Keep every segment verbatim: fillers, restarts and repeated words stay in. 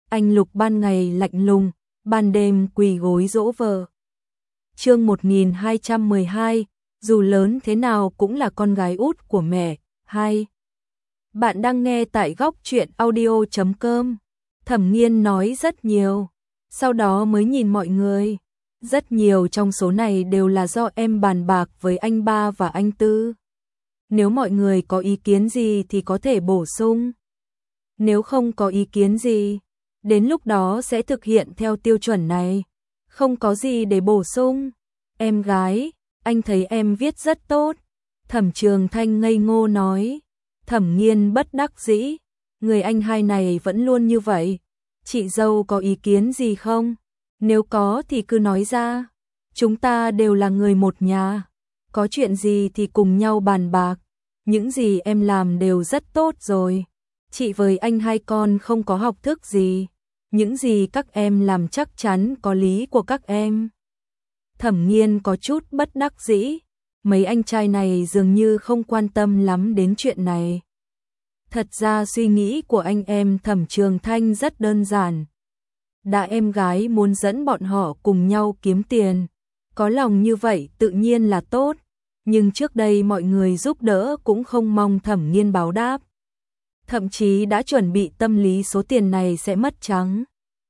Anh Lục ban ngày lạnh lùng, ban đêm quỳ gối dỗ vợ. Chương một nghìn hai trăm mười hai, dù lớn thế nào cũng là con gái út của mẹ. Hai. Bạn đang nghe tại góc truyện audio chấm com. Thẩm Nghiên nói rất nhiều, sau đó mới nhìn mọi người. Rất nhiều trong số này đều là do em bàn bạc với anh ba và anh Tư. Nếu mọi người có ý kiến gì thì có thể bổ sung. Nếu không có ý kiến gì, đến lúc đó sẽ thực hiện theo tiêu chuẩn này. Không có gì để bổ sung. Em gái, anh thấy em viết rất tốt. Thẩm Trường Thanh ngây ngô nói. Thẩm Nghiên bất đắc dĩ. Người anh hai này vẫn luôn như vậy. Chị dâu có ý kiến gì không? Nếu có thì cứ nói ra. Chúng ta đều là người một nhà. Có chuyện gì thì cùng nhau bàn bạc. Những gì em làm đều rất tốt rồi. Chị với anh hai con không có học thức gì. Những gì các em làm chắc chắn có lý của các em. Thẩm Nghiên có chút bất đắc dĩ. Mấy anh trai này dường như không quan tâm lắm đến chuyện này. Thật ra suy nghĩ của anh em Thẩm Trường Thanh rất đơn giản. Đã em gái muốn dẫn bọn họ cùng nhau kiếm tiền. Có lòng như vậy tự nhiên là tốt. Nhưng trước đây mọi người giúp đỡ cũng không mong Thẩm Nghiên báo đáp. Thậm chí đã chuẩn bị tâm lý số tiền này sẽ mất trắng.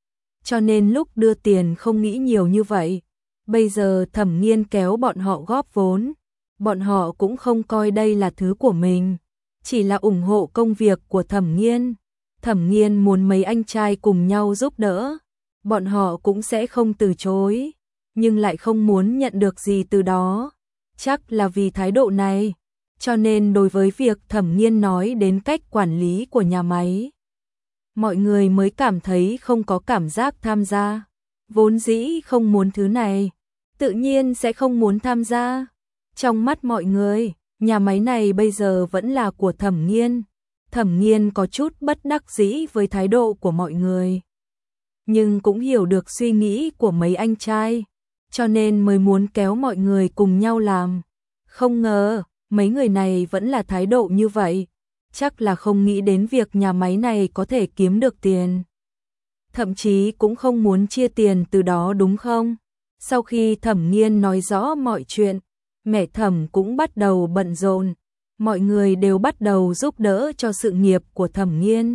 Cho nên lúc đưa tiền không nghĩ nhiều như vậy. Bây giờ Thẩm Nghiên kéo bọn họ góp vốn. Bọn họ cũng không coi đây là thứ của mình. Chỉ là ủng hộ công việc của Thẩm Nghiên. Thẩm Nghiên muốn mấy anh trai cùng nhau giúp đỡ. Bọn họ cũng sẽ không từ chối. Nhưng lại không muốn nhận được gì từ đó. Chắc là vì thái độ này. Cho nên đối với việc Thẩm Nghiên nói đến cách quản lý của nhà máy, mọi người mới cảm thấy không có cảm giác tham gia. Vốn dĩ không muốn thứ này, tự nhiên sẽ không muốn tham gia. Trong mắt mọi người, nhà máy này bây giờ vẫn là của Thẩm Nghiên. Thẩm Nghiên có chút bất đắc dĩ với thái độ của mọi người. Nhưng cũng hiểu được suy nghĩ của mấy anh trai, cho nên mới muốn kéo mọi người cùng nhau làm. Không ngờ, mấy người này vẫn là thái độ như vậy. Chắc là không nghĩ đến việc nhà máy này có thể kiếm được tiền. Thậm chí cũng không muốn chia tiền từ đó đúng không? Sau khi Thẩm Nghiên nói rõ mọi chuyện, mẹ Thẩm cũng bắt đầu bận rộn. Mọi người đều bắt đầu giúp đỡ cho sự nghiệp của Thẩm Nghiên.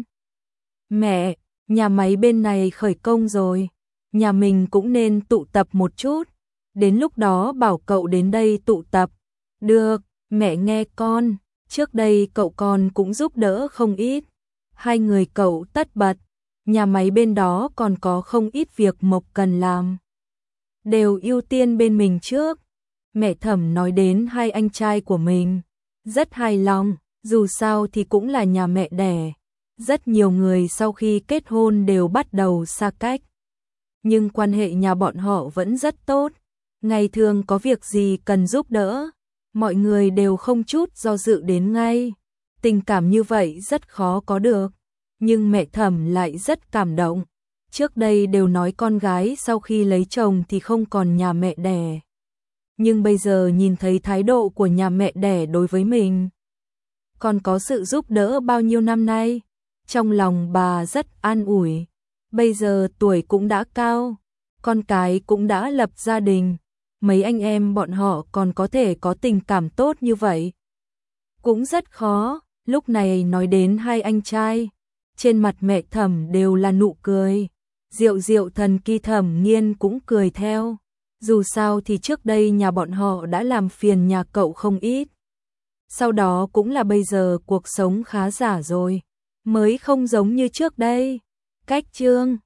Mẹ, nhà máy bên này khởi công rồi. Nhà mình cũng nên tụ tập một chút. Đến lúc đó bảo cậu đến đây tụ tập. Được, mẹ nghe con. Trước đây cậu con cũng giúp đỡ không ít. Hai người cậu tất bật. Nhà máy bên đó còn có không ít việc Mộc cần làm. Đều ưu tiên bên mình trước. Mẹ Thẩm nói đến hai anh trai của mình. Rất hài lòng, dù sao thì cũng là nhà mẹ đẻ. Rất nhiều người sau khi kết hôn đều bắt đầu xa cách. Nhưng quan hệ nhà bọn họ vẫn rất tốt. Ngày thường có việc gì cần giúp đỡ, mọi người đều không chút do dự đến ngay. Tình cảm như vậy rất khó có được. Nhưng mẹ Thẩm lại rất cảm động. Trước đây đều nói con gái sau khi lấy chồng thì không còn nhà mẹ đẻ. Nhưng bây giờ nhìn thấy thái độ của nhà mẹ đẻ đối với mình, còn có sự giúp đỡ bao nhiêu năm nay, trong lòng bà rất an ủi. Bây giờ tuổi cũng đã cao, con cái cũng đã lập gia đình, mấy anh em bọn họ còn có thể có tình cảm tốt như vậy. Cũng rất khó. Lúc này nói đến hai anh trai, trên mặt mẹ Thẩm đều là nụ cười. Diệu Diệu thần kỳ Thẩm Nghiên cũng cười theo. Dù sao thì trước đây nhà bọn họ đã làm phiền nhà cậu không ít. Sau đó cũng là bây giờ cuộc sống khá giả rồi, mới không giống như trước đây. Cách chương